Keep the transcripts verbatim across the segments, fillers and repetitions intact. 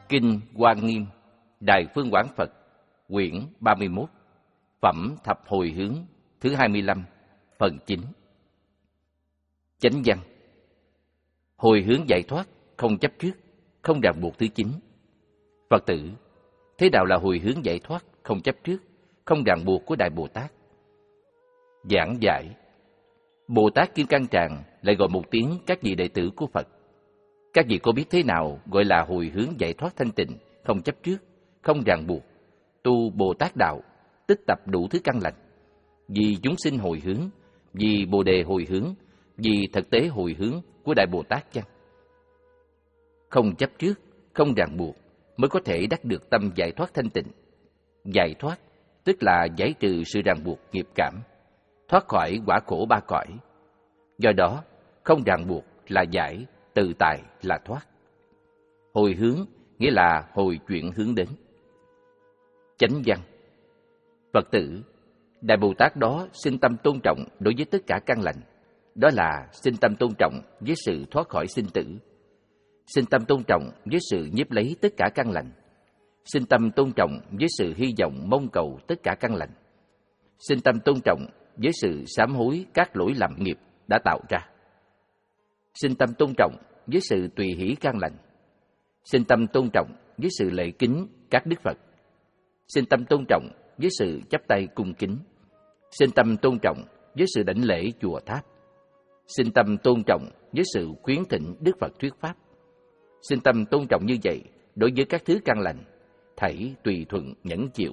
Kinh Hoa Nghiêm, Đại Phương Quảng Phật, quyển ba mươi mốt, Phẩm Thập Hồi Hướng, thứ hai mươi lăm, phần chín. Chánh văn. Hồi hướng giải thoát, không chấp trước, không ràng buộc thứ chín. Phật tử, thế nào là hồi hướng giải thoát, không chấp trước, không ràng buộc của Đại Bồ Tát? Giảng giải. Bồ Tát Kim Cang Tràng lại gọi một tiếng các vị đệ tử của Phật. Các vị có biết thế nào gọi là hồi hướng giải thoát thanh tịnh, không chấp trước, không ràng buộc, tu Bồ Tát đạo, tích tập đủ thứ căn lành, vì chúng sinh hồi hướng, vì Bồ Đề hồi hướng, vì thực tế hồi hướng của Đại Bồ Tát chăng? Không chấp trước, không ràng buộc mới có thể đắc được tâm giải thoát thanh tịnh. Giải thoát tức là giải trừ sự ràng buộc nghiệp cảm, thoát khỏi quả khổ ba cõi. Do đó, không ràng buộc là giải, tự tại là thoát. Hồi hướng nghĩa là hồi chuyển hướng đến. Chánh văn. Phật tử, Đại Bồ Tát đó sinh tâm tôn trọng đối với tất cả căn lành. Đó là sinh tâm tôn trọng với sự thoát khỏi sinh tử, sinh tâm tôn trọng với sự nhiếp lấy tất cả căn lành, sinh tâm tôn trọng với sự hy vọng mong cầu tất cả căn lành, sinh tâm tôn trọng với sự sám hối các lỗi lầm nghiệp đã tạo ra, sinh tâm tôn trọng với sự tùy hỷ căn lành, sinh tâm tôn trọng với sự lễ kính các đức Phật, sinh tâm tôn trọng với sự chắp tay cung kính, sinh tâm tôn trọng với sự đảnh lễ chùa tháp, sinh tâm tôn trọng với sự khuyến thỉnh Đức Phật thuyết pháp. Sinh tâm tôn trọng như vậy đối với các thứ căn lành, thảy tùy thuận nhẫn chịu.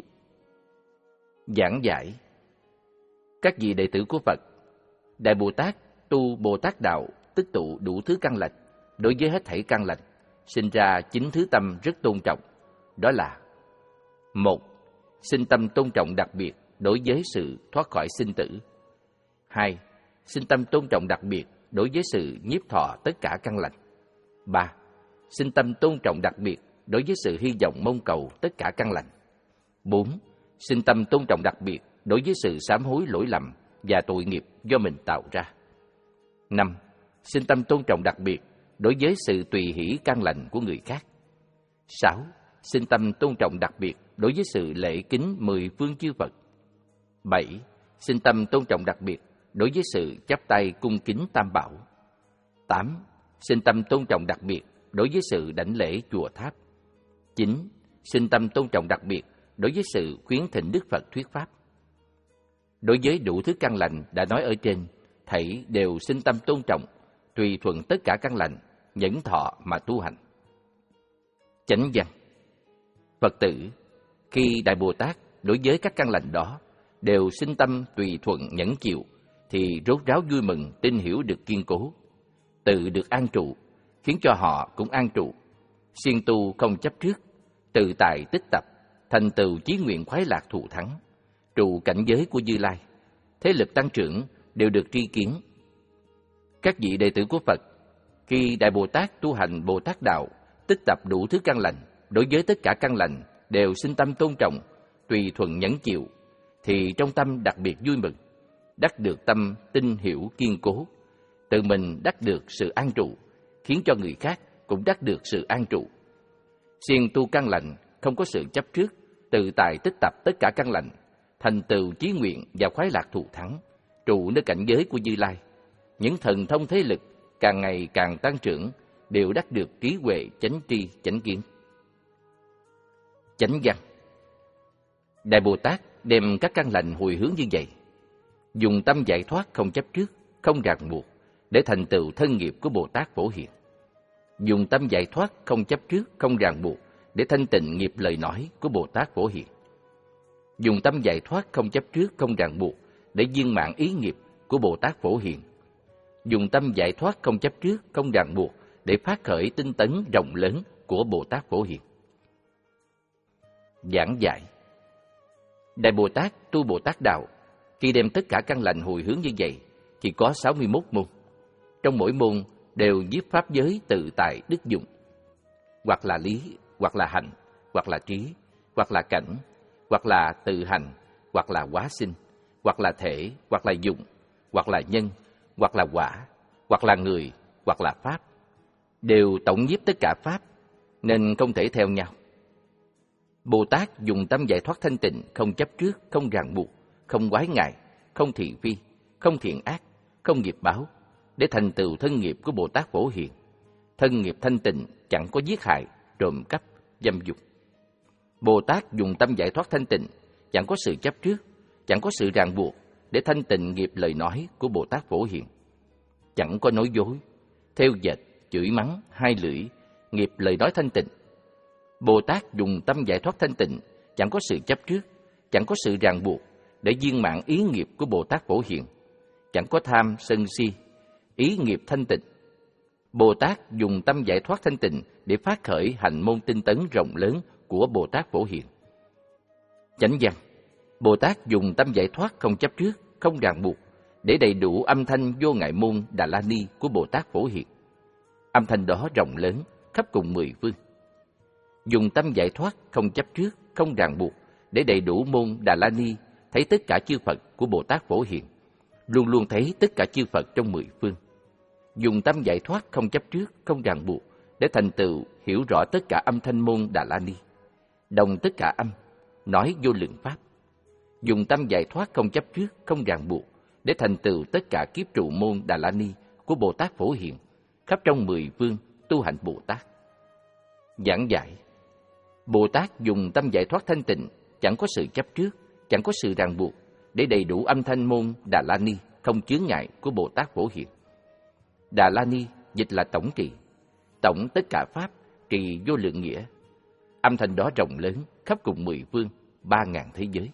Giảng giải. Các vị đệ tử của Phật, Đại Bồ Tát tu Bồ Tát đạo tích tụ đủ thứ căn lành, đối với hết thảy căn lành sinh ra chín thứ tâm rất tôn trọng. Đó là: một. Sinh tâm tôn trọng đặc biệt đối với sự thoát khỏi sinh tử. Hai. Sinh tâm tôn trọng đặc biệt đối với sự nhiếp thọ tất cả căn lành. Ba. Sinh tâm tôn trọng đặc biệt đối với sự hy vọng mong cầu tất cả căn lành. Bốn. Sinh tâm tôn trọng đặc biệt đối với sự sám hối lỗi lầm và tội nghiệp do mình tạo ra. Năm. Sinh tâm tôn trọng đặc biệt đối với sự tùy hỷ căn lành của người khác. Sáu. Sinh tâm tôn trọng đặc biệt đối với sự lễ kính mười phương chư Phật. Bảy. Sinh tâm tôn trọng đặc biệt đối với sự chắp tay cung kính Tam Bảo. Tám. Sinh tâm tôn trọng đặc biệt đối với sự đảnh lễ chùa tháp. Chín. Sinh tâm tôn trọng đặc biệt đối với sự khuyến thỉnh Đức Phật thuyết pháp. Đối với đủ thứ căn lành đã nói ở trên, thảy đều sinh tâm tôn trọng, tùy thuận tất cả căn lành, nhẫn thọ mà tu hành. Chánh văn. Phật tử, khi Đại Bồ Tát đối với các căn lành đó đều sinh tâm tùy thuận nhẫn chịu, thì rốt ráo vui mừng, tin hiểu được kiên cố, tự được an trụ, khiến cho họ cũng an trụ, siêng tu không chấp trước, tự tại tích tập, thành tựu chí nguyện khoái lạc thù thắng, trụ cảnh giới của Như Lai, thế lực tăng trưởng đều được tri kiến. Các vị đệ tử của Phật, khi Đại Bồ Tát tu hành Bồ Tát đạo, tích tập đủ thứ căn lành, đối với tất cả căn lành đều sinh tâm tôn trọng, tùy thuận nhẫn chịu, thì trong tâm đặc biệt vui mừng, đắc được tâm tin hiểu kiên cố, tự mình đắc được sự an trụ, khiến cho người khác cũng đắc được sự an trụ. Siêng tu căn lành, không có sự chấp trước, tự tại tích tập tất cả căn lành, thành tựu chí nguyện và khoái lạc thù thắng, trụ nơi cảnh giới của Như Lai. Những thần thông thế lực càng ngày càng tăng trưởng, đều đắc được trí huệ chánh tri chánh kiến. Chánh văn. Đại Bồ Tát đem các căn lành hồi hướng như vậy, dùng tâm giải thoát không chấp trước, không ràng buộc, để thành tựu thân nghiệp của Bồ Tát Phổ Hiền. Dùng tâm giải thoát không chấp trước, không ràng buộc, để thanh tịnh nghiệp lời nói của Bồ Tát Phổ Hiền. Dùng tâm giải thoát không chấp trước, không ràng buộc, để viên mãn ý nghiệp của Bồ Tát Phổ Hiền. Dùng tâm giải thoát không chấp trước, không ràng buộc, để phát khởi tinh tấn rộng lớn của Bồ Tát Phổ Hiền. Giảng giải. Đại Bồ Tát tu Bồ Tát đạo, khi đem tất cả căn lành hồi hướng như vậy, chỉ có sáu mươi mốt môn. Trong mỗi môn đều viết pháp giới tự tại đức dụng, hoặc là lý, hoặc là hành, hoặc là trí, hoặc là cảnh, hoặc là tự hành, hoặc là hóa sinh, hoặc là thể, hoặc là dụng, hoặc là nhân, hoặc là quả, hoặc là người, hoặc là pháp, đều tổng nhiếp tất cả pháp, nên không thể theo nhau. Bồ Tát dùng tâm giải thoát thanh tịnh, không chấp trước, không ràng buộc, không quái ngại, không thị phi, không thiện ác, không nghiệp báo, để thành tựu thân nghiệp của Bồ Tát Phổ Hiền. Thân nghiệp thanh tịnh chẳng có giết hại, trộm cắp, dâm dục. Bồ Tát dùng tâm giải thoát thanh tịnh, chẳng có sự chấp trước, chẳng có sự ràng buộc, để thanh tịnh nghiệp lời nói của Bồ Tát Phổ Hiền. Chẳng có nói dối, theo dệt, chửi mắng, hai lưỡi, nghiệp lời nói thanh tịnh. Bồ Tát dùng tâm giải thoát thanh tịnh, chẳng có sự chấp trước, chẳng có sự ràng buộc, để viên mãn ý nghiệp của Bồ Tát Phổ Hiền. Chẳng có tham, sân si, ý nghiệp thanh tịnh. Bồ Tát dùng tâm giải thoát thanh tịnh để phát khởi hành môn tinh tấn rộng lớn của Bồ Tát Phổ Hiền. Chánh văn. Bồ Tát dùng tâm giải thoát không chấp trước, không ràng buộc, để đầy đủ âm thanh vô ngại môn Đà La Ni của Bồ Tát Phổ Hiền. Âm thanh đó rộng lớn, khắp cùng mười phương. Dùng tâm giải thoát không chấp trước, không ràng buộc, để đầy đủ môn Đà La Ni thấy tất cả chư Phật của Bồ Tát Phổ Hiền, luôn luôn thấy tất cả chư Phật trong mười phương. Dùng tâm giải thoát không chấp trước, không ràng buộc, để thành tựu hiểu rõ tất cả âm thanh môn Đà La Ni, đồng tất cả âm, nói vô lượng pháp. Dùng tâm giải thoát không chấp trước, không ràng buộc, để thành tựu tất cả kiếp trụ môn Đà La Ni của Bồ Tát Phổ Hiền, khắp trong mười phương tu hành Bồ Tát. Giảng giải. Bồ Tát dùng tâm giải thoát thanh tịnh, chẳng có sự chấp trước, chẳng có sự ràng buộc, để đầy đủ âm thanh môn Đà La Ni không chướng ngại của Bồ Tát Phổ Hiền. Đà La Ni dịch là tổng trì, tổng tất cả pháp, trì vô lượng nghĩa. Âm thanh đó rộng lớn, khắp cùng mười phương, ba ngàn thế giới.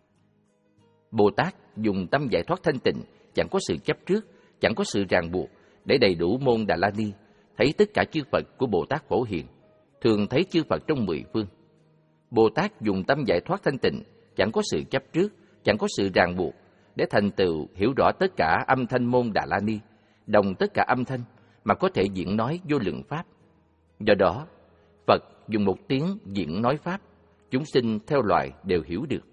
Bồ Tát dùng tâm giải thoát thanh tịnh, chẳng có sự chấp trước, chẳng có sự ràng buộc, để đầy đủ môn Đà La Ni thấy tất cả chư Phật của Bồ Tát Phổ Hiền, thường thấy chư Phật trong mười phương. Bồ Tát dùng tâm giải thoát thanh tịnh, chẳng có sự chấp trước, chẳng có sự ràng buộc, để thành tựu hiểu rõ tất cả âm thanh môn Đà La Ni, đồng tất cả âm thanh mà có thể diễn nói vô lượng pháp. Do đó, Phật dùng một tiếng diễn nói pháp, chúng sinh theo loài đều hiểu được.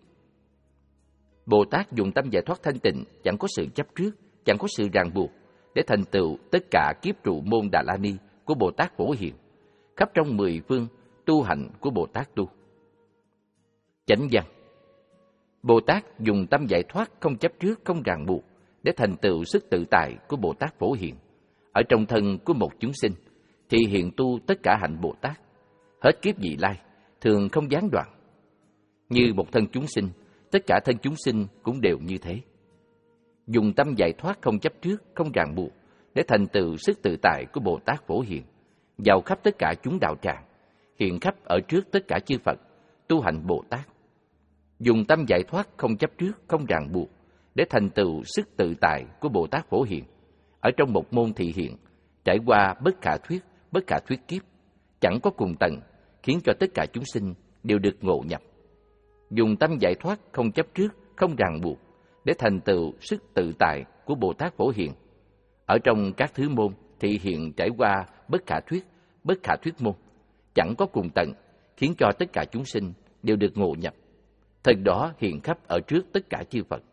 Bồ Tát dùng tâm giải thoát thanh tịnh, chẳng có sự chấp trước, chẳng có sự ràng buộc, để thành tựu tất cả kiếp trụ môn Đà La Ni của Bồ Tát Phổ Hiền, khắp trong mười phương tu hành của Bồ Tát tu. Chánh văn. Bồ Tát dùng tâm giải thoát không chấp trước, không ràng buộc, để thành tựu sức tự tại của Bồ Tát Phổ Hiền. Ở trong thân của một chúng sinh, thì hiện tu tất cả hạnh Bồ Tát, hết kiếp vị lai, thường không gián đoạn. Như một thân chúng sinh, tất cả thân chúng sinh cũng đều như thế. Dùng tâm giải thoát không chấp trước, không ràng buộc, để thành tựu sức tự tại của Bồ Tát Phổ Hiền, vào khắp tất cả chúng đạo tràng, hiện khắp ở trước tất cả chư Phật, tu hành Bồ Tát. Dùng tâm giải thoát không chấp trước, không ràng buộc, để thành tựu sức tự tại của Bồ Tát Phổ Hiền, ở trong một môn thị hiện, trải qua bất khả thuyết, bất khả thuyết kiếp, chẳng có cùng tận, khiến cho tất cả chúng sinh đều được ngộ nhập. Dùng tâm giải thoát không chấp trước, không ràng buộc, để thành tựu sức tự tại của Bồ Tát Phổ Hiền, ở trong các thứ môn thị hiện, trải qua bất khả thuyết, bất khả thuyết môn, chẳng có cùng tận, khiến cho tất cả chúng sinh đều được ngộ nhập. Thần đó hiện khắp ở trước tất cả chư Phật.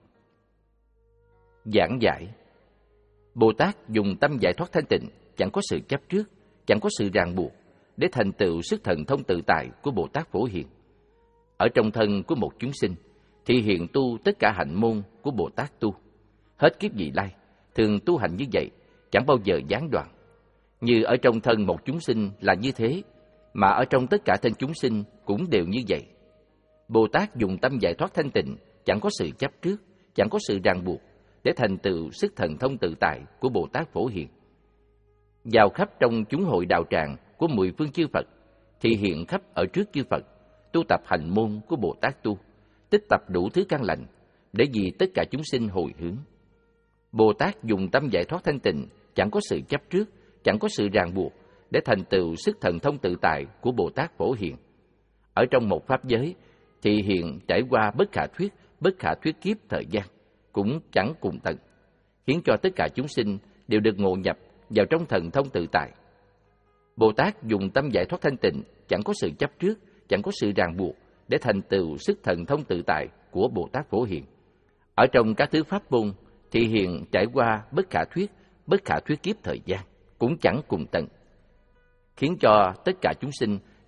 Giảng giải. Bồ Tát dùng tâm giải thoát thanh tịnh, chẳng có sự chấp trước, chẳng có sự ràng buộc, để thành tựu sức thần thông tự tại của Bồ Tát Phổ Hiền. Ở trong thân của một chúng sinh, thì hiện tu tất cả hạnh môn của Bồ Tát tu, hết kiếp vị lai, thường tu hành như vậy, chẳng bao giờ gián đoạn. Như ở trong thân một chúng sinh là như thế, mà ở trong tất cả thân chúng sinh cũng đều như vậy. Bồ Tát dùng tâm giải thoát thanh tịnh, chẳng có sự chấp trước, chẳng có sự ràng buộc, để thành tựu sức thần thông tự tại của Bồ Tát Phổ Hiền. Vào khắp trong chúng hội đạo tràng của mười phương chư Phật, thì hiện khắp ở trước chư Phật, tu tập hành môn của Bồ Tát tu, tích tập đủ thứ căn lành, để vì tất cả chúng sinh hồi hướng. Bồ Tát dùng tâm giải thoát thanh tịnh, chẳng có sự chấp trước, chẳng có sự ràng buộc, để thành tựu sức thần thông tự tại của Bồ Tát Phổ Hiền. Ở trong một pháp giới, thì hiện trải qua bất khả thuyết, bất khả thuyết kiếp thời gian, cũng chẳng cùng tận, khiến cho tất cả chúng sinh đều được ngộ nhập vào trong thần thông tự tại. Bồ Tát dùng tâm giải thoát thanh tịnh, chẳng có sự chấp trước, chẳng có sự ràng buộc, để thành tựu sức thần thông tự tại của Bồ Tát Phổ Hiền. Ở trong các thứ pháp môn, thì hiện trải qua bất khả thuyết, bất khả thuyết kiếp thời gian, cũng chẳng cùng tận, khiến cho tất cả chúng sinh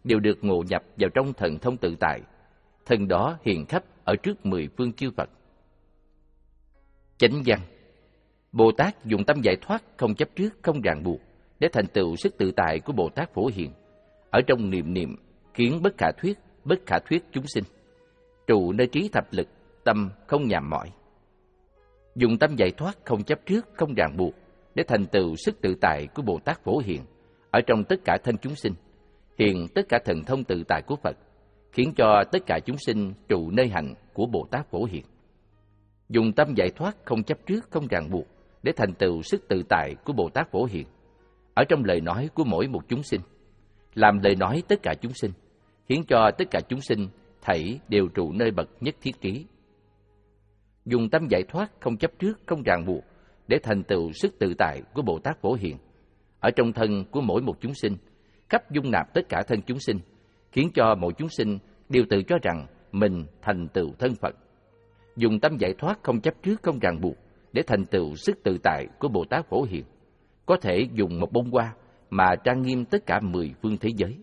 đều được ngộ nhập vào trong thần thông tự tại. Thần đó hiện khắp ở trước mười phương chư Phật. Chánh văn. Bồ Tát dùng tâm giải thoát không chấp trước, không ràng buộc để thành tựu sức tự tại của Bồ Tát Phổ Hiền. Ở trong niệm niệm khiến bất khả thuyết, bất khả thuyết chúng sinh trụ nơi trí thập lực, tâm không nhàm mỏi. Dùng tâm giải thoát không chấp trước, không ràng buộc để thành tựu sức tự tại của Bồ Tát Phổ Hiền ở trong tất cả thân chúng sinh, hiện tất cả thần thông tự tại của Phật, khiến cho tất cả chúng sinh trụ nơi hạnh của Bồ Tát Phổ Hiền. Dùng tâm giải thoát không chấp trước, không ràng buộc để thành tựu sức tự tại của Bồ Tát Phổ Hiền ở trong lời nói của mỗi một chúng sinh, làm lời nói tất cả chúng sinh, khiến cho tất cả chúng sinh thảy đều trụ nơi bậc nhất thiết trí. Dùng tâm giải thoát không chấp trước, không ràng buộc để thành tựu sức tự tại của Bồ Tát Phổ Hiền ở trong thân của mỗi một chúng sinh, khắp dung nạp tất cả thân chúng sinh, khiến cho mỗi chúng sinh đều tự cho rằng mình thành tựu thân Phật. Dùng tâm giải thoát không chấp trước, không ràng buộc để thành tựu sức tự tại của Bồ Tát Phổ Hiền, có thể dùng một bông hoa mà trang nghiêm tất cả mười phương thế giới.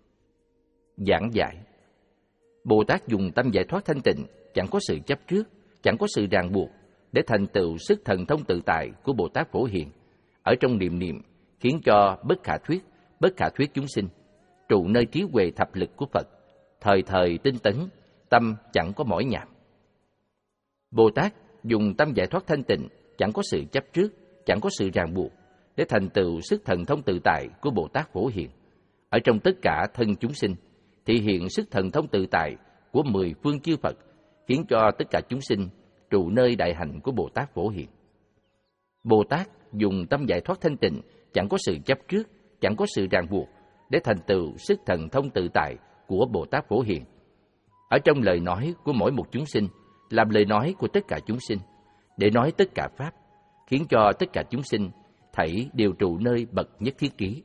Giảng giải. Bồ Tát dùng tâm giải thoát thanh tịnh, chẳng có sự chấp trước, chẳng có sự ràng buộc để thành tựu sức thần thông tự tại của Bồ Tát Phổ Hiền ở trong niệm niệm, khiến cho bất khả thuyết, bất khả thuyết chúng sinh trụ nơi trí huệ thập lực của Phật, thời thời tinh tấn, tâm chẳng có mỏi nhàm. Bồ Tát dùng tâm giải thoát thanh tịnh, chẳng có sự chấp trước, chẳng có sự ràng buộc để thành tựu sức thần thông tự tại của Bồ Tát Phổ Hiền ở trong tất cả thân chúng sinh, thị hiện sức thần thông tự tại của mười phương chư Phật, khiến cho tất cả chúng sinh trụ nơi đại hạnh của Bồ Tát Phổ Hiền. Bồ Tát dùng tâm giải thoát thanh tịnh, chẳng có sự chấp trước, chẳng có sự ràng buộc để thành tựu sức thần thông tự tại của Bồ Tát Phổ Hiền ở trong lời nói của mỗi một chúng sinh, làm lời nói của tất cả chúng sinh, để nói tất cả pháp, khiến cho tất cả chúng sinh thảy đều trụ nơi bậc nhất thiết trí.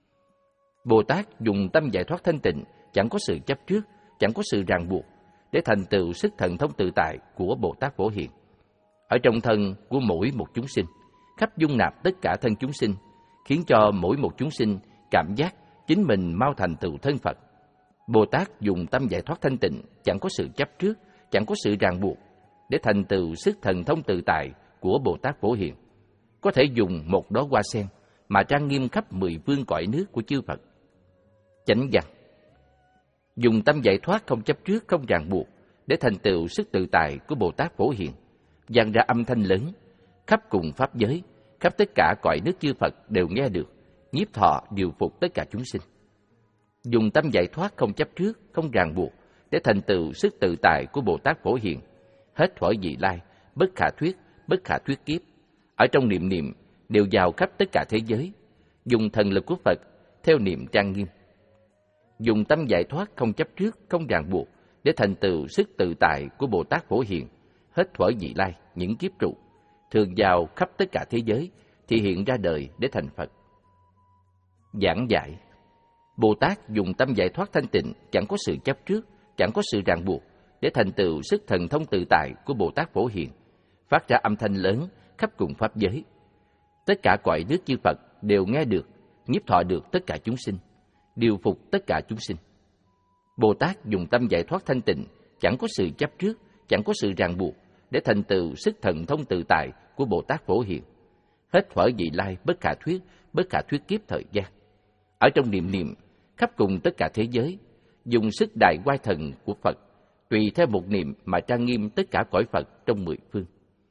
Bồ Tát dùng tâm giải thoát thanh tịnh, chẳng có sự chấp trước, chẳng có sự ràng buộc để thành tựu sức thần thông tự tại của Bồ Tát Phổ Hiền ở trong thân của mỗi một chúng sinh, khắp dung nạp tất cả thân chúng sinh, khiến cho mỗi một chúng sinh cảm giác chính mình mau thành tựu thân Phật. Bồ Tát dùng tâm giải thoát thanh tịnh, chẳng có sự chấp trước, chẳng có sự ràng buộc để thành tựu sức thần thông tự tại của Bồ Tát Phổ Hiền, có thể dùng một đóa hoa sen mà trang nghiêm khắp mười phương cõi nước của chư Phật. Chánh văn. Dùng tâm giải thoát không chấp trước, không ràng buộc để thành tựu sức tự tại của Bồ Tát Phổ Hiền, vang ra âm thanh lớn khắp cùng pháp giới, khắp tất cả cõi nước chư Phật đều nghe được, nhiếp thọ điều phục tất cả chúng sinh. Dùng tâm giải thoát không chấp trước, không ràng buộc để thành tựu sức tự tại của Bồ Tát Phổ Hiền, hết thuở vị lai, bất khả thuyết, bất khả thuyết kiếp, ở trong niệm niệm đều vào khắp tất cả thế giới, dùng thần lực của Phật theo niệm trang nghiêm. Dùng tâm giải thoát không chấp trước, không ràng buộc để thành tựu sức tự tại của Bồ Tát Phổ Hiền, hết thuở vị lai, những kiếp trụ, thường vào khắp tất cả thế giới, thì hiện ra đời để thành Phật. Giảng giải. Bồ Tát dùng tâm giải thoát thanh tịnh, chẳng có sự chấp trước, chẳng có sự ràng buộc để thành tựu sức thần thông tự tại của Bồ Tát Phổ Hiền, phát ra âm thanh lớn khắp cùng pháp giới. Tất cả cõi nước chư Phật đều nghe được, nhiếp thọ được tất cả chúng sinh, điều phục tất cả chúng sinh. Bồ Tát dùng tâm giải thoát thanh tịnh, chẳng có sự chấp trước, chẳng có sự ràng buộc để thành tựu sức thần thông tự tại của Bồ Tát Phổ Hiền, hết thuở vị lai, bất khả thuyết, bất khả thuyết kiếp thời gian, ở trong niệm niệm khắp cùng tất cả thế giới, dùng sức đại oai thần của Phật, tùy theo một niệm mà trang nghiêm tất cả cõi Phật trong mười phương.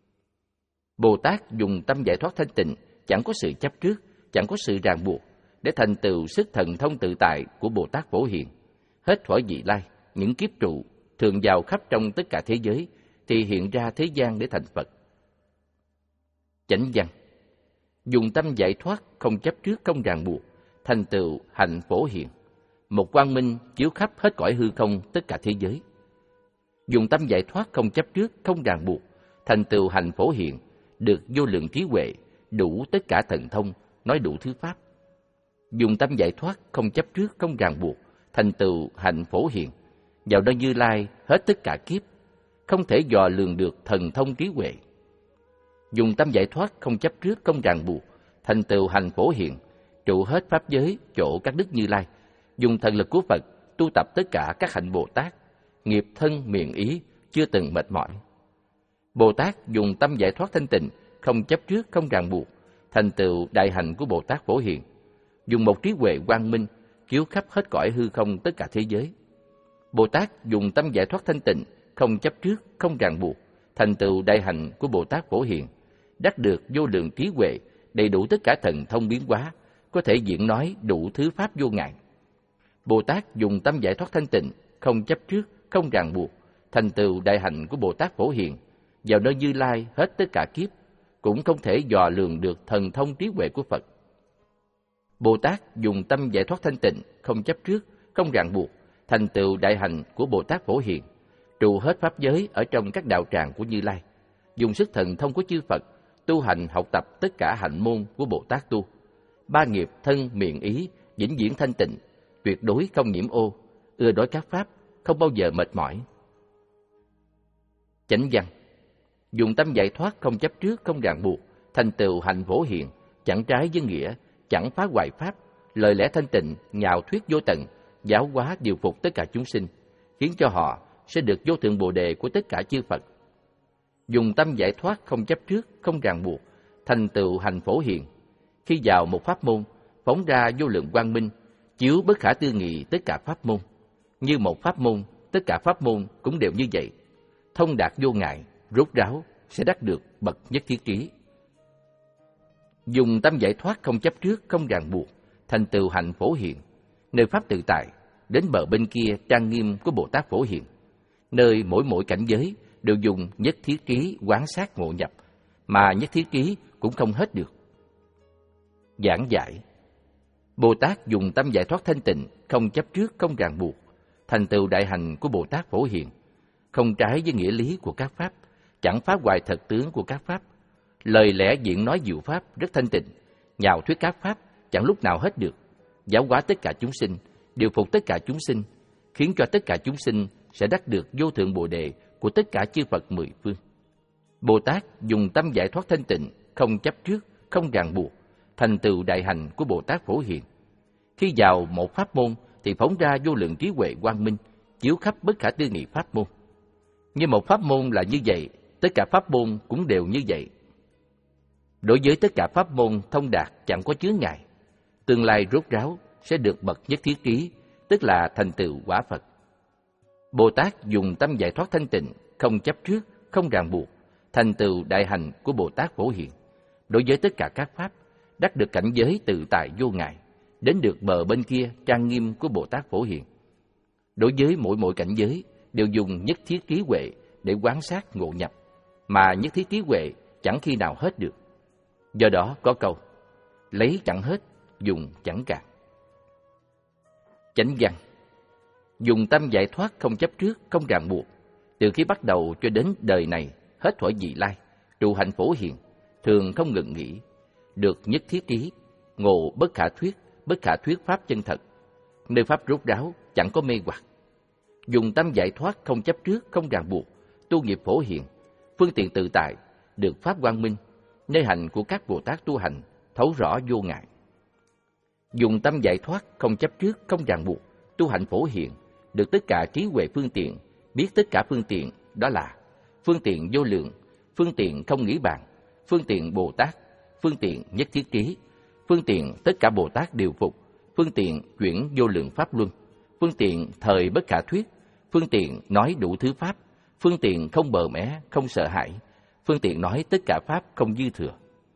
Bồ Tát dùng tâm giải thoát thanh tịnh, chẳng có sự chấp trước, chẳng có sự ràng buộc để thành tựu sức thần thông tự tại của Bồ Tát Phổ Hiền, hết thuở vị lai, những kiếp trụ, thường vào khắp trong tất cả thế giới, thì hiện ra thế gian để thành Phật. Chánh văn. Dùng tâm giải thoát không chấp trước, không ràng buộc, thành tựu hạnh Phổ Hiền, một quang minh chiếu khắp hết cõi hư không tất cả thế giới. Dùng tâm giải thoát không chấp trước, không ràng buộc, thành tựu hạnh Phổ Hiền, được vô lượng trí huệ, đủ tất cả thần thông, nói đủ thứ pháp. Dùng tâm giải thoát không chấp trước, không ràng buộc, thành tựu hạnh Phổ Hiền, vào nơi Như Lai hết tất cả kiếp, không thể dò lường được thần thông trí huệ. Dùng tâm giải thoát không chấp trước, không ràng buộc, thành tựu hành Phổ Hiền, trụ hết pháp giới chỗ các đức Như Lai, dùng thần lực của Phật tu tập tất cả các hạnh Bồ Tát, nghiệp thân miệng ý, chưa từng mệt mỏi. Bồ Tát dùng tâm giải thoát thanh tịnh, không chấp trước, không ràng buộc, thành tựu đại hạnh của Bồ Tát Phổ Hiền, dùng một trí huệ quang minh, chiếu khắp hết cõi hư không tất cả thế giới. Bồ Tát dùng tâm giải thoát thanh tịnh, không chấp trước, không ràng buộc, thành tựu đại hạnh của Bồ Tát Phổ Hiền, đắc được vô lượng trí huệ, đầy đủ tất cả thần thông biến hóa, có thể diễn nói đủ thứ pháp vô ngại. Bồ Tát dùng tâm giải thoát thanh tịnh, không chấp trước, không ràng buộc, thành tựu đại hạnh của Bồ Tát Phổ Hiền, vào nơi Như Lai hết tất cả kiếp, cũng không thể dò lường được thần thông trí huệ của Phật. Bồ Tát dùng tâm giải thoát thanh tịnh, không chấp trước, không ràng buộc, thành tựu đại hạnh của Bồ Tát Phổ Hiền, trụ hết pháp giới ở trong các đạo tràng của Như Lai, dùng sức thần thông của chư Phật, tu hành học tập tất cả hạnh môn của Bồ Tát tu. Ba nghiệp thân miệng ý, vĩnh viễn thanh tịnh, tuyệt đối không nhiễm ô, ưa đối các pháp, không bao giờ mệt mỏi. Chánh văn. Dùng tâm giải thoát, không chấp trước, không ràng buộc, thành tựu hạnh Phổ Hiền, chẳng trái với nghĩa, chẳng phá hoại pháp, lời lẽ thanh tịnh, nhạo thuyết vô tận, giáo hóa điều phục tất cả chúng sinh, khiến cho họ sẽ được vô thượng bồ đề của tất cả chư Phật. Dùng tâm giải thoát, không chấp trước, không ràng buộc, thành tựu hành Phổ Hiền, khi vào một pháp môn, phóng ra vô lượng quang minh, chiếu bất khả tư nghị tất cả pháp môn. Như một pháp môn, tất cả pháp môn cũng đều như vậy, thông đạt vô ngại, rốt ráo, sẽ đắc được bậc nhất thiết trí. Dùng tâm giải thoát, không chấp trước, không ràng buộc, thành tựu hạnh Phổ Hiền, nơi pháp tự tại, đến bờ bên kia trang nghiêm của Bồ Tát Phổ Hiền, nơi mỗi mỗi cảnh giới đều dùng nhất thiết trí quán sát ngộ nhập, mà nhất thiết trí cũng không hết được. Giảng giải. Bồ Tát dùng tâm giải thoát thanh tịnh, không chấp trước, không ràng buộc, thành tựu đại hạnh của Bồ Tát Phổ Hiền, không trái với nghĩa lý của các pháp, chẳng phá hoại thật tướng của các pháp. Lời lẽ diễn nói diệu pháp rất thanh tịnh, nhạo thuyết các pháp chẳng lúc nào hết được, giáo hóa tất cả chúng sinh, điều phục tất cả chúng sinh, khiến cho tất cả chúng sinh sẽ đắc được vô thượng bồ đề của tất cả chư Phật mười phương. Bồ Tát dùng tâm giải thoát thanh tịnh, không chấp trước, không ràng buộc, thành tựu đại hạnh của Bồ Tát Phổ Hiền. Khi vào một pháp môn thì phóng ra vô lượng trí huệ quang minh, chiếu khắp bất khả tư nghị pháp môn. Như một pháp môn là như vậy, tất cả pháp môn cũng đều như vậy. Đối với tất cả pháp môn thông đạt chẳng có chướng ngại, tương lai rốt ráo sẽ được bậc nhất thiết trí, tức là thành tựu quả Phật. Bồ Tát dùng tâm giải thoát thanh tịnh, không chấp trước, không ràng buộc, thành tựu đại hạnh của Bồ Tát Phổ Hiền. Đối với tất cả các pháp, đắc được cảnh giới tự tại vô ngại, đến được bờ bên kia trang nghiêm của Bồ Tát Phổ Hiền. Đối với mỗi mỗi cảnh giới đều dùng nhất thiết trí huệ để quán sát ngộ nhập, mà nhất thiết trí huệ chẳng khi nào hết được. Do đó có câu, lấy chẳng hết, dùng chẳng cạn. Chánh văn. Dùng tâm giải thoát, không chấp trước, không ràng buộc, từ khi bắt đầu cho đến đời này, hết thuở vị lai, trụ hạnh Phổ Hiền, thường không ngừng nghỉ, được nhất thiết trí, ngộ bất khả thuyết, bất khả thuyết pháp chân thật, nơi pháp rốt ráo, chẳng có mê hoặc. Dùng tâm giải thoát, không chấp trước, không ràng buộc, tu nghiệp Phổ Hiền, phương tiện tự tại, được pháp quang minh, nơi hạnh của các Bồ Tát tu hành, thấu rõ vô ngại. Dùng tâm giải thoát, không chấp trước, không ràng buộc, tu hạnh Phổ Hiền, được tất cả trí huệ phương tiện, biết tất cả phương tiện, đó là phương tiện vô lượng, phương tiện không nghĩ bàn, phương tiện Bồ Tát, phương tiện nhất thiết trí, phương tiện tất cả Bồ Tát điều phục, phương tiện chuyển vô lượng pháp luân, phương tiện thời bất khả thuyết, phương tiện nói đủ thứ pháp, phương tiện không bờ mé, không sợ hãi, phương tiện nói tất cả pháp không dư thừa.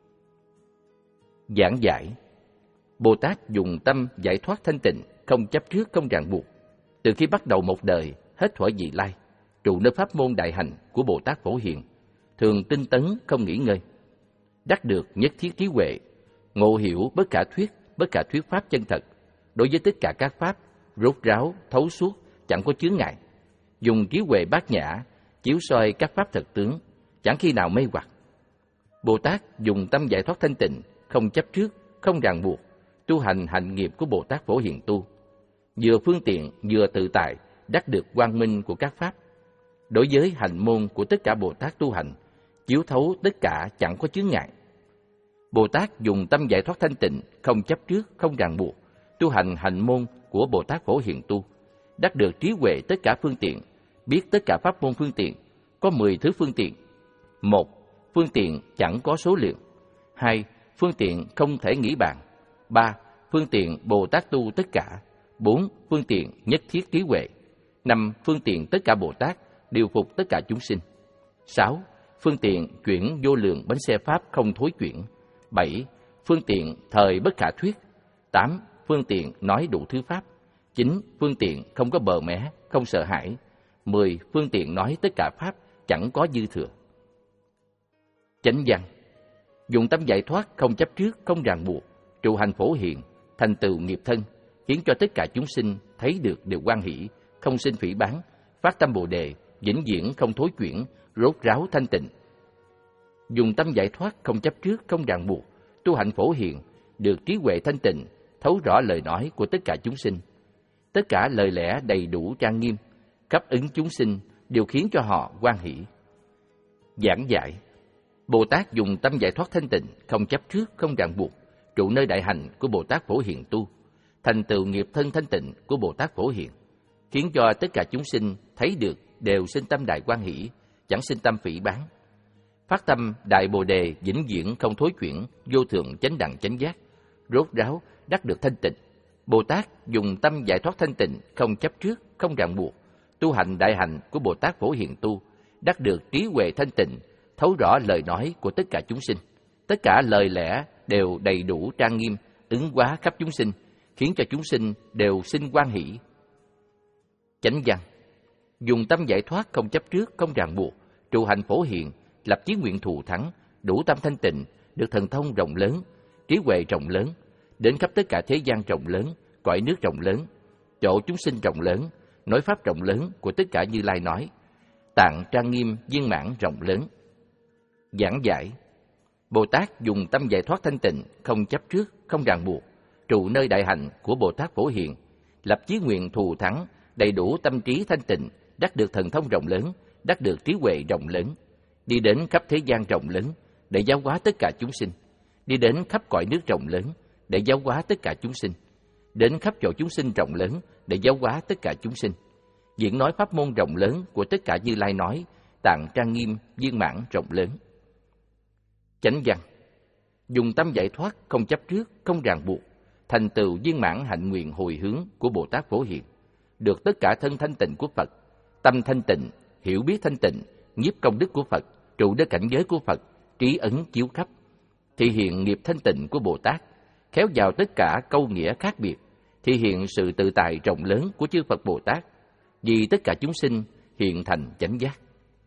Giảng giải. Bồ Tát dùng tâm giải thoát thanh tịnh, không chấp trước, không ràng buộc, từ khi bắt đầu một đời, hết thuở vị lai, trụ nơi pháp môn đại hành của Bồ Tát Phổ Hiền, thường tinh tấn không nghỉ ngơi, đắc được nhất thiết trí huệ, ngộ hiểu bất khả thuyết, bất khả thuyết pháp chân thật, đối với tất cả các pháp, rốt ráo, thấu suốt, chẳng có chướng ngại, dùng trí huệ bát nhã, chiếu soi các pháp thật tướng, chẳng khi nào mê hoặc. Bồ Tát dùng tâm giải thoát thanh tịnh, không chấp trước, không ràng buộc, tu hành hạnh nghiệp của Bồ Tát Phổ Hiền tu, vừa phương tiện vừa tự tại, đắc được quang minh của các pháp. Đối với hành môn của tất cả Bồ Tát tu hành, chiếu thấu tất cả chẳng có chướng ngại. Bồ Tát dùng tâm giải thoát thanh tịnh, không chấp trước, không ràng buộc, tu hành hạnh môn của Bồ Tát Phổ Hiền tu, đắc được trí huệ tất cả phương tiện, biết tất cả pháp môn phương tiện, có mười thứ phương tiện. Một, phương tiện chẳng có số lượng. Hai, phương tiện không thể nghĩ bàn. Ba, phương tiện Bồ Tát tu tất cả. Bốn, phương tiện nhất thiết trí huệ. Năm, phương tiện tất cả Bồ Tát điều phục tất cả chúng sinh. Sáu, phương tiện chuyển vô lượng bánh xe pháp không thối chuyển. Bảy, phương tiện thời bất khả thuyết. Tám, phương tiện nói đủ thứ pháp. Chín, phương tiện không có bờ mé, không sợ hãi. Mười, phương tiện nói tất cả pháp chẳng có dư thừa. Chánh văn: dùng tâm giải thoát, không chấp trước, không ràng buộc, trụ hành Phổ Hiền, thành tựu nghiệp thân, khiến cho tất cả chúng sinh thấy được đều hoan hỷ, không sinh phỉ báng, phát tâm Bồ đề, vĩnh viễn không thối chuyển, rốt ráo thanh tịnh. Dùng tâm giải thoát, không chấp trước, không ràng buộc, tu hạnh Phổ Hiền, được trí huệ thanh tịnh, thấu rõ lời nói của tất cả chúng sinh. Tất cả lời lẽ đầy đủ trang nghiêm, khắp ứng chúng sinh, đều khiến cho họ hoan hỷ. Giảng giải: Bồ Tát dùng tâm giải thoát thanh tịnh, không chấp trước, không ràng buộc, trụ nơi đại hạnh của Bồ Tát Phổ Hiền tu, thành tựu nghiệp thân thanh tịnh của Bồ Tát Phổ Hiền, khiến cho tất cả chúng sinh thấy được đều sinh tâm đại hoan hỷ, chẳng sinh tâm phỉ báng. Phát tâm đại Bồ đề, vĩnh viễn không thối chuyển, vô thượng chánh đẳng chánh giác, rốt ráo đắc được thanh tịnh. Bồ Tát dùng tâm giải thoát thanh tịnh, không chấp trước, không ràng buộc, tu hành đại hạnh của Bồ Tát Phổ Hiền tu, đắc được trí huệ thanh tịnh, thấu rõ lời nói của tất cả chúng sinh. Tất cả lời lẽ đều đầy đủ trang nghiêm, ứng hóa khắp chúng sinh, khiến cho chúng sinh đều sinh hoan hỷ. Chánh văn: dùng tâm giải thoát, không chấp trước, không ràng buộc, trụ hành Phổ Hiền, lập chí nguyện thù thắng, đủ tâm thanh tịnh, được thần thông rộng lớn, trí huệ rộng lớn, đến khắp tất cả thế gian rộng lớn, cõi nước rộng lớn, chỗ chúng sinh rộng lớn, nói pháp rộng lớn của tất cả Như Lai nói, tạng trang nghiêm viên mãn rộng lớn. Giảng giải: Bồ Tát dùng tâm giải thoát thanh tịnh, không chấp trước, không ràng buộc, trụ nơi đại hạnh của Bồ Tát Phổ Hiền, lập chí nguyện thù thắng, đầy đủ tâm trí thanh tịnh, đắc được thần thông rộng lớn, đắc được trí huệ rộng lớn, đi đến khắp thế gian rộng lớn để giáo hóa tất cả chúng sinh, đi đến khắp cõi nước rộng lớn để giáo hóa tất cả chúng sinh, đến khắp chỗ chúng sinh rộng lớn để giáo hóa tất cả chúng sinh, diễn nói pháp môn rộng lớn của tất cả Như Lai nói, tạng trang nghiêm viên mãn rộng lớn. Chánh văn: dùng tâm giải thoát, không chấp trước, không ràng buộc, thành tựu viên mãn hạnh nguyện hồi hướng của Bồ Tát Phổ Hiền, được tất cả thân thanh tịnh của Phật, tâm thanh tịnh, hiểu biết thanh tịnh, nhiếp công đức của Phật, trụ nơi cảnh giới của Phật, trí ấn chiếu khắp, thị hiện nghiệp thanh tịnh của Bồ Tát, khéo vào tất cả câu nghĩa khác biệt, thị hiện sự tự tại rộng lớn của chư Phật Bồ Tát, vì tất cả chúng sinh hiện thành chánh giác.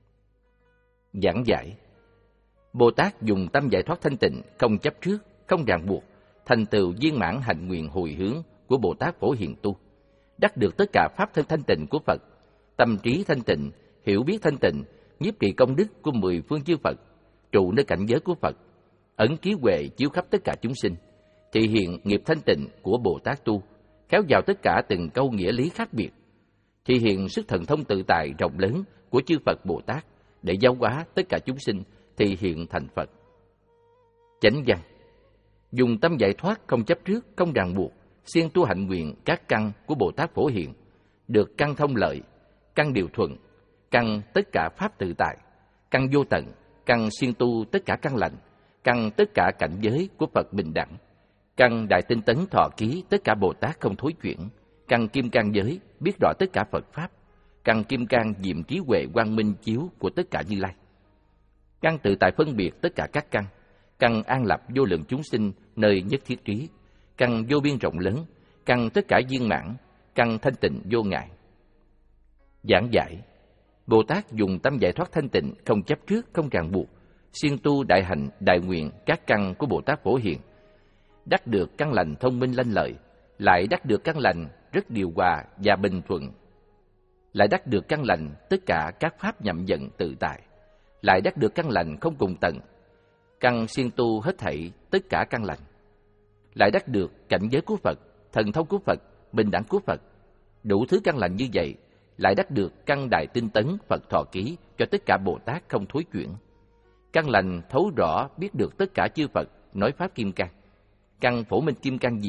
Giảng giải: Bồ Tát dùng tâm giải thoát thanh tịnh, không chấp trước, không ràng buộc, thành tựu viên mãn hạnh nguyện hồi hướng của Bồ Tát Phổ Hiền tu, đắc được tất cả pháp thân thanh tịnh của Phật, tâm trí thanh tịnh, hiểu biết thanh tịnh, nhiếp trì công đức của mười phương chư Phật, trụ nơi cảnh giới của Phật, ấn trí huệ chiếu khắp tất cả chúng sinh, thị hiện nghiệp thanh tịnh của Bồ Tát tu, khéo vào tất cả từng câu nghĩa lý khác biệt, thị hiện sức thần thông tự tại rộng lớn của chư Phật Bồ Tát để giáo hóa tất cả chúng sinh, thị hiện thành Phật. Chánh văn: dùng tâm giải thoát, không chấp trước, không ràng buộc, siêng tu hạnh nguyện các căn của Bồ Tát Phổ Hiền, được căn thông lợi, căn điều thuận, căn tất cả pháp tự tại, căn vô tận, căn siêng tu tất cả căn lành, căn tất cả cảnh giới của Phật bình đẳng, căn đại tinh tấn thọ ký tất cả Bồ Tát không thối chuyển, căn kim cang giới biết rõ tất cả Phật pháp, căn kim cang diệm trí huệ quang minh chiếu của tất cả Như Lai, căn tự tại phân biệt tất cả các căn, căn an lập vô lượng chúng sinh nơi nhất thiết trí, căn vô biên rộng lớn, căn tất cả viên mãn, căn thanh tịnh vô ngại. Giảng giải: Bồ Tát dùng tâm giải thoát thanh tịnh, không chấp trước, không ràng buộc, siêng tu đại hạnh đại nguyện các căn của Bồ Tát Phổ Hiền, đắc được căn lành thông minh lanh lợi, lại đắc được căn lành rất điều hòa và bình thuận, lại đắc được căn lành tất cả các pháp nhậm dẫn tự tại, lại đắc được căn lành không cùng tận, căn siêng tu hết thảy tất cả căn lành, lại đắc được cảnh giới của Phật, thần thông của Phật, bình đẳng của Phật, đủ thứ căn lành như vậy, lại đắc được căn đại tinh tấn Phật thọ ký cho tất cả Bồ Tát không thối chuyển, căn lành thấu rõ biết được tất cả chư Phật nói pháp kim cang, căn phổ minh kim cang diệm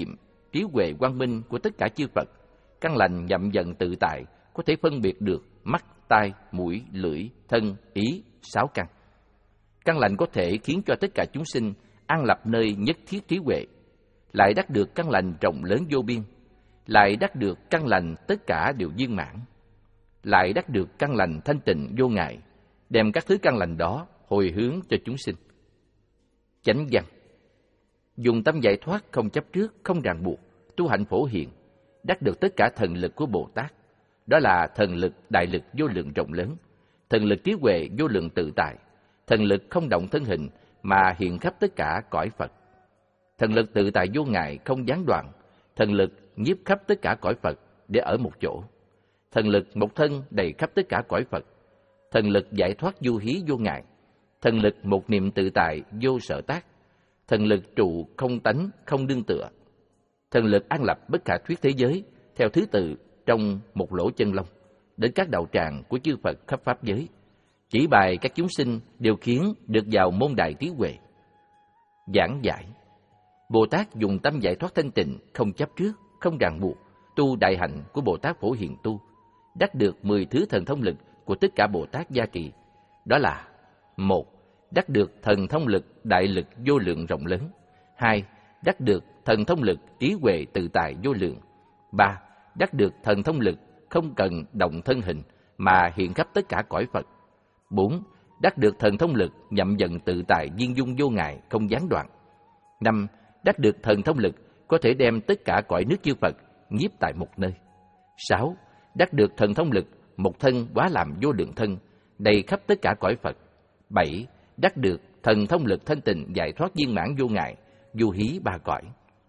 trí huệ quang minh của tất cả chư Phật. Căn lành nhậm dần tự tại, có thể phân biệt được mắt, tai, mũi, lưỡi, thân, ý, sáu căn. Căn lành có thể khiến cho tất cả chúng sinh an lập nơi nhất thiết trí huệ, lại đắc được căn lành rộng lớn vô biên, lại đắc được căn lành tất cả đều viên mãn, lại đắc được căn lành thanh tịnh vô ngại, đem các thứ căn lành đó hồi hướng cho chúng sinh. Chánh văn: dùng tâm giải thoát không chấp trước, không ràng buộc, tu hạnh phổ hiền, đắc được tất cả thần lực của Bồ Tát. Đó là thần lực đại lực vô lượng rộng lớn, thần lực trí huệ vô lượng tự tại, thần lực không động thân hình mà hiện khắp tất cả cõi Phật, thần lực tự tại vô ngại không gián đoạn, thần lực nhiếp khắp tất cả cõi Phật để ở một chỗ, thần lực một thân đầy khắp tất cả cõi Phật, thần lực giải thoát vô hí vô ngại, thần lực một niệm tự tại vô sở tác, thần lực trụ không tánh không đương tựa, thần lực an lập bất khả thuyết thế giới theo thứ tự trong một lỗ chân lông đến các đạo tràng của chư Phật khắp pháp giới, chỉ bài các chúng sinh đều khiến được vào môn đại trí huệ. Giảng giải: Bồ Tát dùng tâm giải thoát thanh tịnh, không chấp trước, không ràng buộc, tu đại hạnh của Bồ Tát Phổ Hiền tu, đắc được mười thứ thần thông lực của tất cả Bồ Tát gia trì. Đó là: một. Đắc được thần thông lực đại lực vô lượng rộng lớn. Hai. Đắc được thần thông lực trí huệ tự tại vô lượng. Ba. Đắc được thần thông lực không cần động thân hình mà hiện khắp tất cả cõi Phật. Bốn. Đắc được thần thông lực nhậm dần tự tại viên dung vô ngại không gián đoạn. Năm. Đắc được thần thông lực có thể đem tất cả cõi nước chư Phật nhiếp tại một nơi. Sáu. Đắc được thần thông lực một thân hóa làm vô lượng thân đầy khắp tất cả cõi Phật. Bảy. Đắc được thần thông lực thanh tịnh giải thoát viên mãn vô ngại vô hí ba cõi.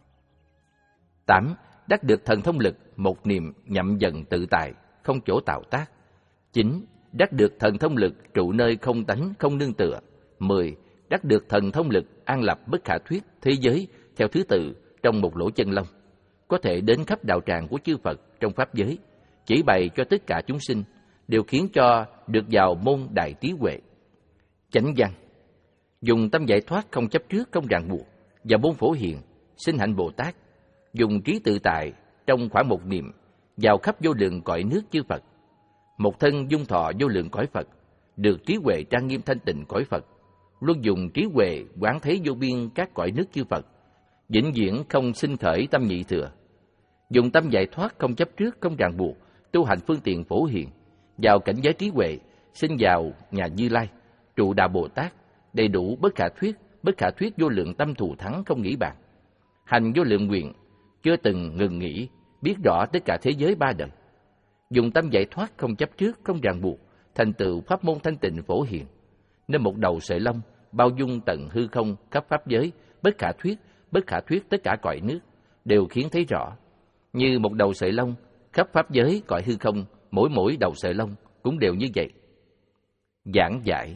Tám. Đắc được thần thông lực một niệm nhậm dần tự tại không chỗ tạo tác. Chín. Đắc được thần thông lực trụ nơi không tánh không nương tựa. Mười. Đắc được thần thông lực an lập bất khả thuyết thế giới theo thứ tự trong một lỗ chân lông, có thể đến khắp đạo tràng của chư Phật trong pháp giới, chỉ bày cho tất cả chúng sinh, đều khiến cho được vào môn đại trí huệ. Chánh văn: dùng tâm giải thoát không chấp trước, không ràng buộc, và môn Phổ Hiền sinh hạnh Bồ Tát, dùng trí tự tại trong khoảng một niệm vào khắp vô lượng cõi nước chư Phật, một thân dung thọ vô lượng cõi Phật, được trí huệ trang nghiêm thanh tịnh cõi Phật, luôn dùng trí huệ quán thấy vô biên các cõi nước chư Phật, vĩnh viễn không sinh khởi tâm nhị thừa. Dùng tâm giải thoát không chấp trước, không ràng buộc, tu hành phương tiện Phổ Hiền, vào cảnh giới trí huệ, sinh vào nhà Như Lai, trụ đạo Bồ Tát, đầy đủ bất khả thuyết, bất khả thuyết vô lượng tâm thù thắng không nghĩ bàn, hành vô lượng nguyện, chưa từng ngừng nghỉ, biết rõ tất cả thế giới ba đời. Dùng tâm giải thoát không chấp trước, không ràng buộc, thành tựu pháp môn thanh tịnh Phổ Hiền, nên một đầu sợi lông bao dung tận hư không khắp pháp giới, bất khả thuyết, bất khả thuyết tất cả cõi nước đều khiến thấy rõ. Như một đầu sợi lông khắp pháp giới cõi hư không, mỗi mỗi đầu sợi lông cũng đều như vậy. Giảng giải: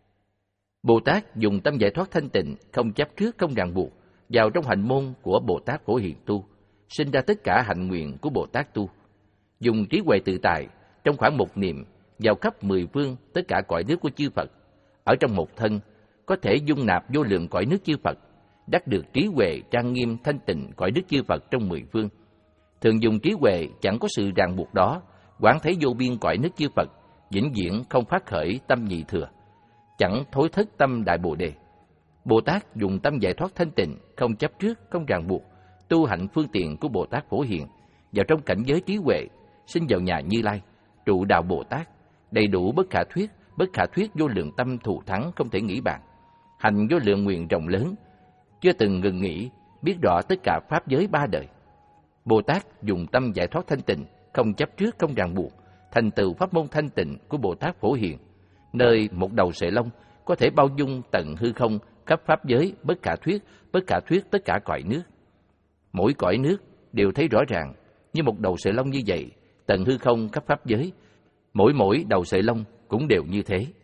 Bồ Tát dùng tâm giải thoát thanh tịnh, không chấp trước, không ràng buộc, vào trong hành môn của Bồ Tát Phổ Hiền tu, sinh ra tất cả hạnh nguyện của Bồ Tát tu, dùng trí huệ tự tại trong khoảng một niệm vào khắp mười phương tất cả cõi nước của chư Phật, ở trong một thân có thể dung nạp vô lượng cõi nước chư Phật, đắc được trí huệ trang nghiêm thanh tịnh cõi nước chư Phật trong mười phương. Thường dùng trí huệ chẳng có sự ràng buộc đó, quán thấy vô biên cõi nước chư Phật, vĩnh viễn không phát khởi tâm nhị thừa, chẳng thối thất tâm đại Bồ Đề. Bồ Tát dùng tâm giải thoát thanh tịnh, không chấp trước, không ràng buộc, tu hạnh phương tiện của Bồ Tát Phổ Hiền, vào trong cảnh giới trí huệ, sinh vào nhà Như Lai, trụ đạo Bồ Tát, đầy đủ bất khả thuyết, bất khả thuyết vô lượng tâm thù thắng không thể nghĩ bàn, hành vô lượng nguyện rộng lớn, chưa từng ngừng nghỉ, biết rõ tất cả pháp giới ba đời. Bồ Tát dùng tâm giải thoát thanh tịnh, không chấp trước, không ràng buộc, thành tựu pháp môn thanh tịnh của Bồ Tát Phổ Hiền, nơi một đầu sợi lông có thể bao dung tận hư không khắp pháp giới, bất khả thuyết, bất khả thuyết tất cả cõi nước. Mỗi cõi nước đều thấy rõ ràng như một đầu sợi lông như vậy, tận hư không khắp pháp giới, mỗi mỗi đầu sợi lông cũng đều như thế.